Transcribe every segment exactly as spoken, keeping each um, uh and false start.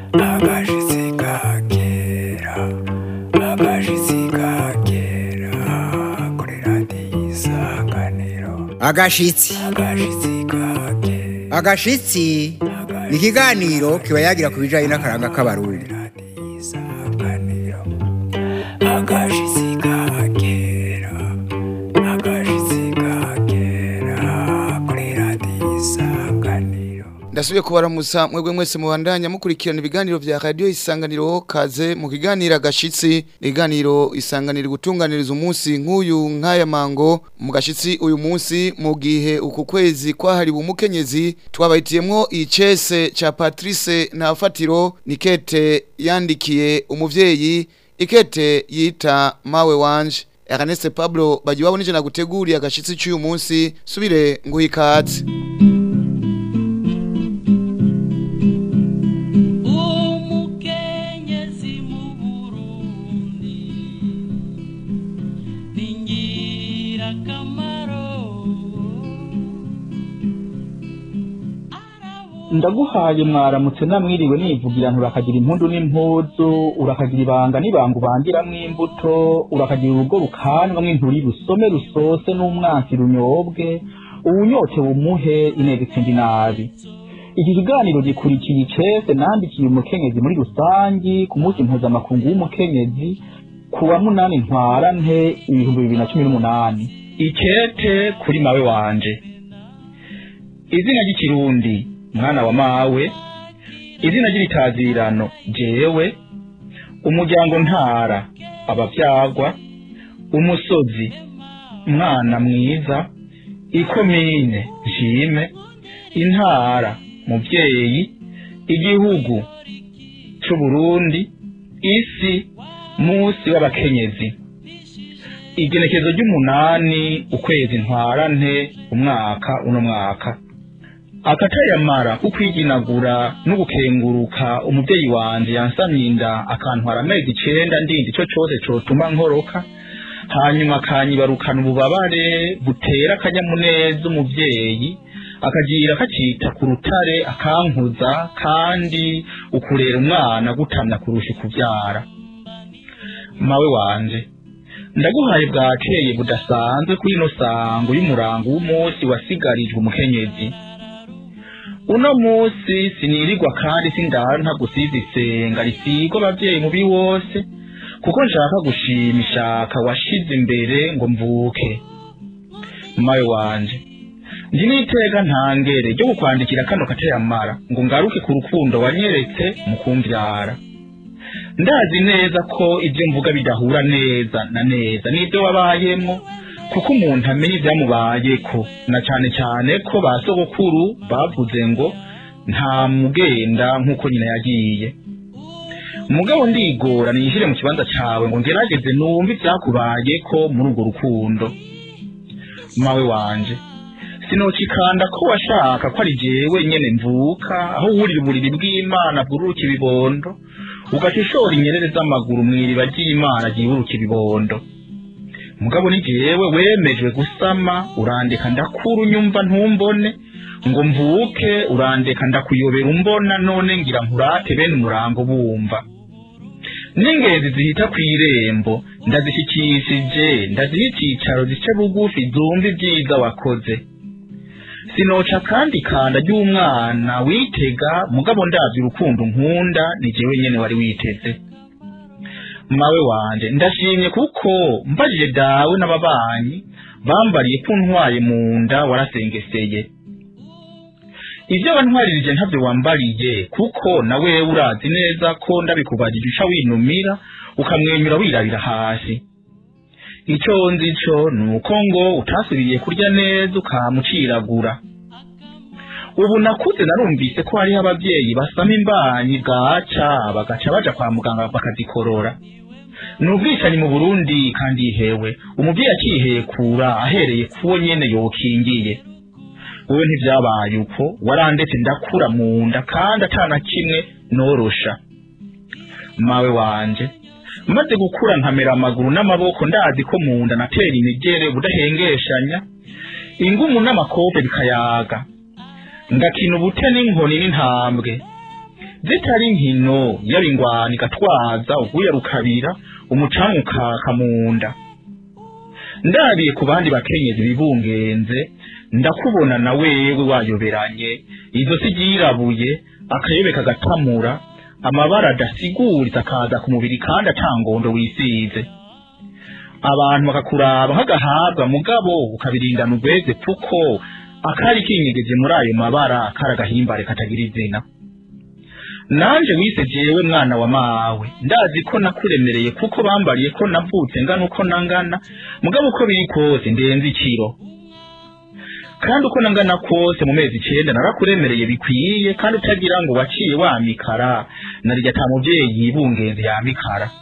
agashitsi kagera agashitsi kagera kuri radiyo isanganiro agashitsi agashitsi kagera agashitsi ni ikiganiro kiba yagira ku bijanye n'akaranga k'abarundi agashitsi kagera agashitsi kagera kuri radiyo isanganiro. Ndasubiye kubaramusa mwebwe mwese mubandanya mukurikirana ibiganiro vya radio isanganiro. Kaze mu kiganiro agashitsi, iganiro isanganiro gutunganiriza umunsi nk'uyu nk'aya mango. Mu gashitsi uyu munsi mu gihe uku kwezi kwahariwe umukenyezi twabahitiyemwo icese ca Patrice Ntafatiro, nikete yandikiye umuvyeyi, ikete yita mawe wanje. Ernest Pablo bagiwabo nije naguteguriye agashitsi cy'uyu munsi, subire nguhikaze. Ndaguhaye mwaramutse namwiriwe nivugira nturakagira impundu n'impuzu, urakagira ibanga n'ibanga ubangiramwo imbuto, urakagira urugo rukanwa mw'inturi rusome rusose n'umwansi runyobwe, uwunyote bumuhe intego itsindi nabi. Iki kiganiro gikurikiye icese nandikiye umukenyezi muri rusangi ku munsi mpuzamakungu w'umukenyezi kuwa munani ntwarante ibihumbi bibiri na cumi n'umunani. Ikete kuri mawe wanje. Izina ry'ikirundi mwana wa mawe, izina ry'itazirano jewe, umuryango ntara abavyagwa, umusozi mwana mwiza, ikomine nshime, intara muvyeyi, igihugu c'u Burundi, isi musi w'abakenyezi. Igenekezo ry'umunani ukwezi ntwarante umwaka uno mwaka. Akatayamara kukwiginagura n'ugukenguruka umuvyeyi wanje yansamyinda akantwara amezi icenda ndindi ico cose cotuma nkoroka, hanyuma akanyibarukana ububabare butera akanyamuneza umuvyeyi, akagira akacita ku rutare akankuza, kandi ukurera umwana gutamya kurusha kuvyara. Mawe wanje, ndaguhaye bwakeye budasanzwe kuri ino sango y'umurango w'umunsi wasigarijwe umukenyezi. Uno musi sinirirwa kandi sindanta gusiza isenga risigwa abavyeyi mubi wose, kuko nshaka gushima ishaka washize imbere ngo mvuke. Mawe wanje, ndi nitega ntangere ryo kukwandikira kano katayamara ngo ngaruke ku rukundo wanyeretse mu kumvyara. Ndazi neza ko ivyo mvuga bidahura neza na neza n'ivyo wabayemwo, kuko umuntu amenye ivyamubayeko, na cane cane ko basogokuru bavuze ngo nta mugenda nk'uko nyina yagiye. Mugabo ndigora nishire mu kibanza cawe ngo ngerageze numva ivyakubayeko muri urwo rukundo. Mawe wanje, sinocikanda ko washaka ko ari jewe nyene mvuka, aho wurira uburiri bw'Imana bwururuka ibibondo, ugashishora inyerere z'amaguru mw'iriba ry'Imana ryiburuka ibibondo. Mugabo ni jewe wemejwe gusama, urandeka ndakuru nyumva ntumbone, ngo mvuke urandeka ndakuyobera umbona, none ngira nkurate bene umurango bumva. N'ingezi zihita kw'irembo ndazishikishije, ndaziha icicaro zice bugufi zumva ivyiza wakoze. Sinoca kandi kanda ry'umwana witega, mugabo ndavye urukundo nkunda ni jewe nyene wari witeze. Mawe wanje, ndashimye kuko mbajije dawe n'ababanyi bambariye ko ntwaye mu nda warasengeseye. Ivyo wantwaririje ntavyo wambariye, kuko nawe urazi neza ko ndabikubajije uca winumira ukamwenyura wirabira hasi. Ico nzi co nuko ngo utasubiriye kurya neza ukamuciragura. Ubu nakuze narumvise ko hariho abavyeyi basama imbanyi gaca bagaca baja kwa muganga bakazikorora. Nubwicanyi mu Burundi kandi ihewe, umuvyeyi akihekura ahereye kuwo nyene yokingiye. Wowe ntivyabaye uko, warandetse ndakura mu nda kandi atana kimwe norosha. Mawe wanje, maze gukura nkamera amaguru n'amaboko ndazi ko mu nda natera imigere budahengeshanya, ingumu n'amakope bikayaga. Ngakina ubute n'inkoni n'intambwe, zitari inkino y'abingwani gatwaza uguye rukabira umucanwa ukaka munda. Ndabiye ku bandi bakenyezi bibungenze ndakubona na wewe wayoberanye, izo sigirabuye akayobe kagatamura, amabara adasiguriza akaza ku mubiri kandi atangondo wisize. Abantu bakakuraba nk'agahabwa mugabo ukabirindana ubweze kuko akari kinyegeje muri ayo mabara karagahimbare katagira izina. Nanje wise jewe mwana wa mawe ndazi ko nakuremereye kuko bambariye ko navutse ngana uko nangana, mugabo uko biri kose ndenze ikiro. Kandi uko nangana kose mu mezi icenda narakuremereye bikwiye, kandi utagira ngo waciye wamikara narirya ta muvyeyi yibungenze yamikara.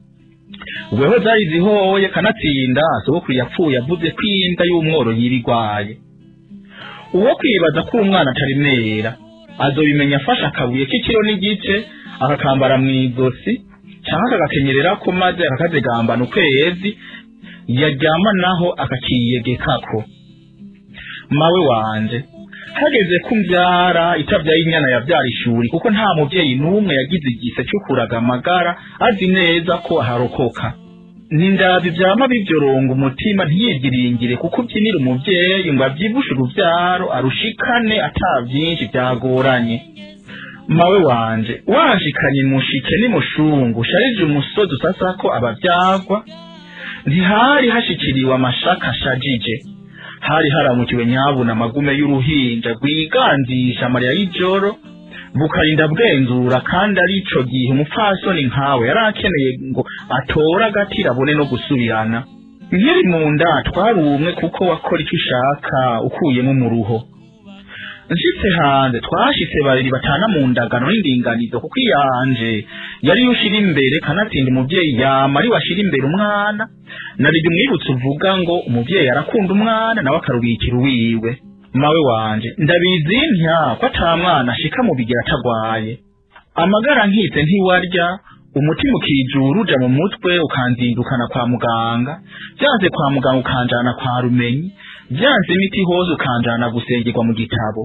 Weho zari zihoye kanatsinda sogokuru yapfuye avuze kwinda y'umworo yibigwaye. Uwo kwibaza ko umwana atarimera azobimenya afasha akabuye k'ikiro n'igice akakambara mw'izosi cyangwa agakenyerera ko maze akakazegambana ukwezi yaryama naho akakiyegekako. Mawe wanje hageze kumbyara itabyaye inyana yabyara ishuri kuko nta muvyeyi numwe yagize igise cyo kuraga amagara azi neza ko harokoka. Nindazi vyama bivyoronga umutima ntiyigiringire kuko byinira umuvyeyi ngo avyibushe uruvyaro arushikane atavyinshi byagoranye. Mawe wanje wanshikanye mushike ni mushungu sharije umusozi usasa ko abavyagwa, ntihari hashikiriwe amashaka ashajije, hari haramukiwe nyabuna magume y'uruhinja rwiganzisha amarira y'ijoro bukarinda bwenzura, kandi arico gihe umupfasoni nkawe yarakeneye ngo atora agatira abone no gusubirana. Nkiri mu nda twari umwe kuko wakora icyo ushaka ukuyemo umuruho. Nshitse hanze twashitse babiri batana mu ndagano n'indinganizo kuko iyanje yari yushira imbere kanatsinda umuvyeyi yama ari washira imbere umwana, narije umwibutse uvuga ngo umuvyeyi arakunda umwana nawe akarubikira uwiwe. Mawe wanje ndabizi ntya ko ata mwana ashika mu bigira atagwaye, amagara nkitse ntiwarya, umutima ukijura uja mu mutwe ukanzindukana kwa muganga, byanze kwa muganga ukanjana kwa rumenyi, byanze imiti hose ukanjana gusengerwa mu gitabo.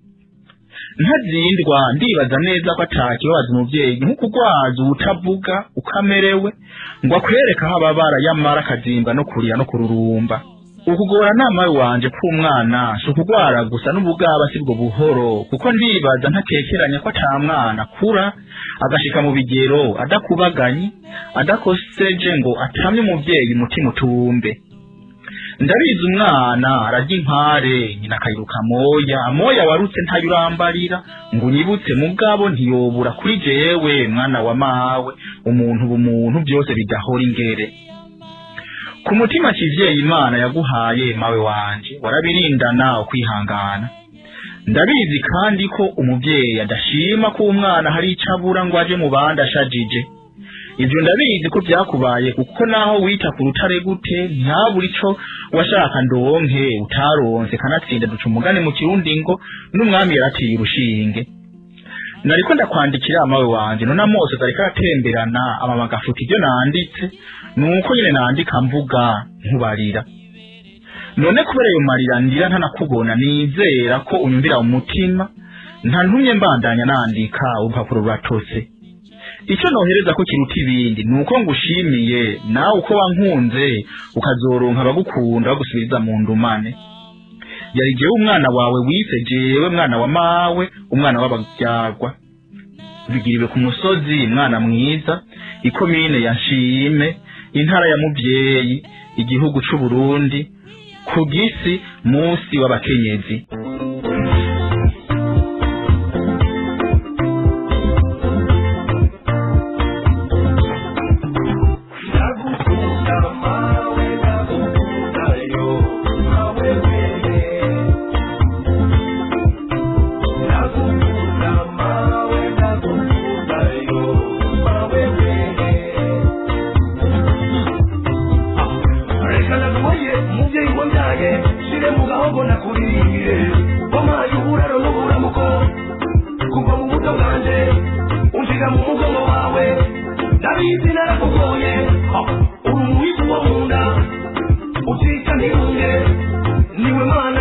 Ntazindwa ndibaza neza ko atakibaza umuvyeyi nk'ukugwaza utavuga ukamerewe ngo akwereka aho ababara yamara akazimba no kurira no kururumba. Ukugora nama wanje ko umwana so kugwara gusa n'ubugaba sibwo buhoro kuko ndibaza ntakekeranya ko ata mwana kura agashika mu bigero adakubaganye adakoseje ngo atamye umuvyeyi mutima utumbe. Ndabizi umwana arajya impare nyina kayiruka moya moya warutse ntayurambarira ngo unyibutse mugabo ntiyobura kuri jewe mwana wa mawe umuntu bumuntu byose bidahora ingere. Ku mutima kivyeyi Imana yaguhaye mawe wanje warabirindana ukwihangana. Ndabizi kandi ko umuvyeyi adashima ko umwana hari icabura ngo aje mu bandi ashajije. Ivyo ndabizi ko byakubaye kuko naho wita ku rutare gute ntaburi ico washaka ndonke utaronse kanatsinda duca umugane mu kirundi ngo n'umwami yaratiye urushinge. Nariko ndakwandikira mawe wanje none amose zariko aratemberana amamagafuta ibyo nanditse nuko nyine nandika mvuga nkubarira. None kubera yo marira ndira ntanakubona nizera ko unyumvira umutima nta ntumye mbandanya nandika urupapuro ruratose. Icyo nohereza ko kiruta ibindi nuko ngushimiye nawe uko wankunze ukazoronka abagukunda bagusubiriza mu ndumane. Yari jewe umwana wawe wise jewe mwana wa mawe umwana w'ababyagwa. Bigiriwe ku musozi mwana mwiza ikomine ya Nshime intara ya Muvyeyi igihugu c'u Burundi ku gisi musi w'abakenyezi.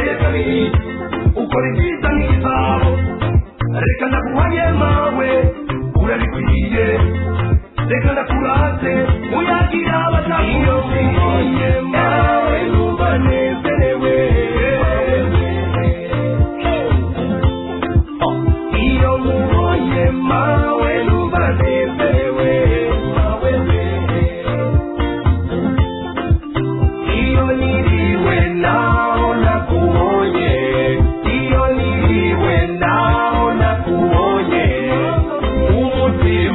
Ukora ibyiza nk'izabo reka ndakuhaye mawe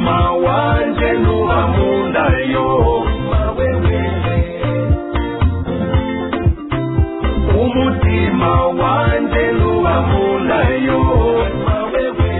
umutima wanje nuba munda yo mawewe umutima wanje nuba munda yo mawewe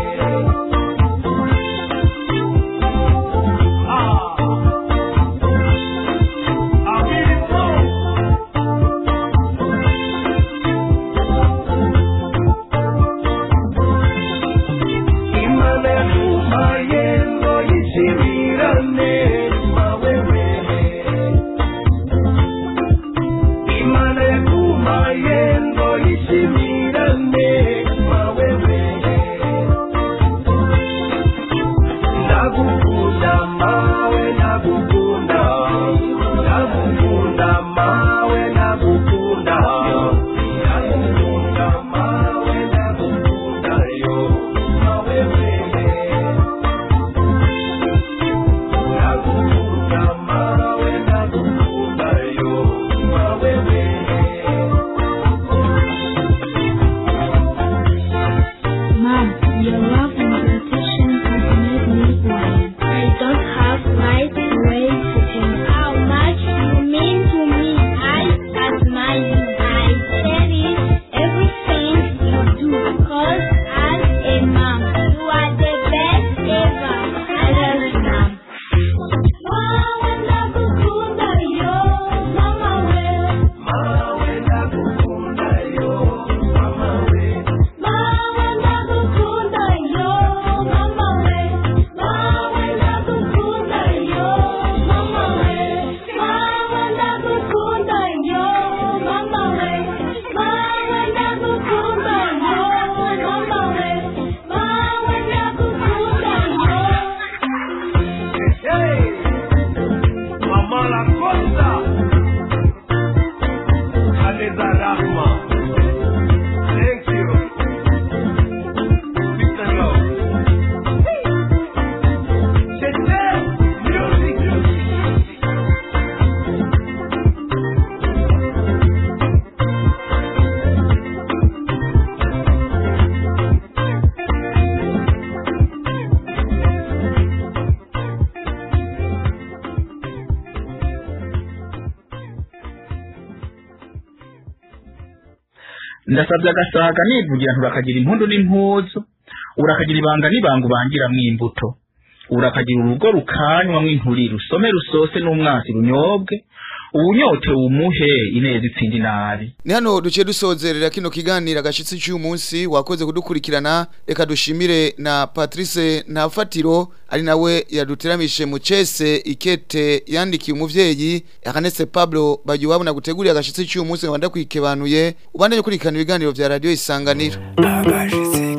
ndasabye agasaga nivugira ntubakagira impundu n'impuzu urakagira ibanga n'ibanga ubangira mw'imbuto urakagira urugo rukanywa mw'inkuri rusome rusose n'umwasi runyobwe ubunyote umuhe ineza itsindi nabi. Ni hano duciye dusozerera kino kiganira gashitsi cy'uyu munsi wakoze kudukurikirana reka dushimire na Patrice Ntafatiro ari nawe yaduteramishe mu cese ikete yandikiye umuvyeyi Akanese Pablo bagiwabo na gutegurira agashitsi cy'uyu munsi ngabanda kwikebanuye ubandanye kurikana ibiganiro vya radio Isanganiro. Agashitsi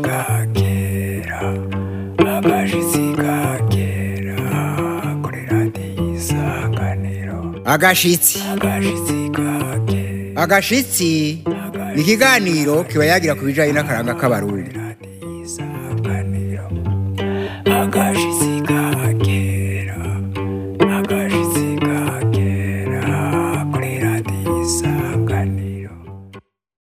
kakera agashitsi kakera kuri radio Isanganiro. Agashitsi agashitsi ni ikiganiro kiba yagira ku bijanye n'akaranga k'abarundi. Agashitsi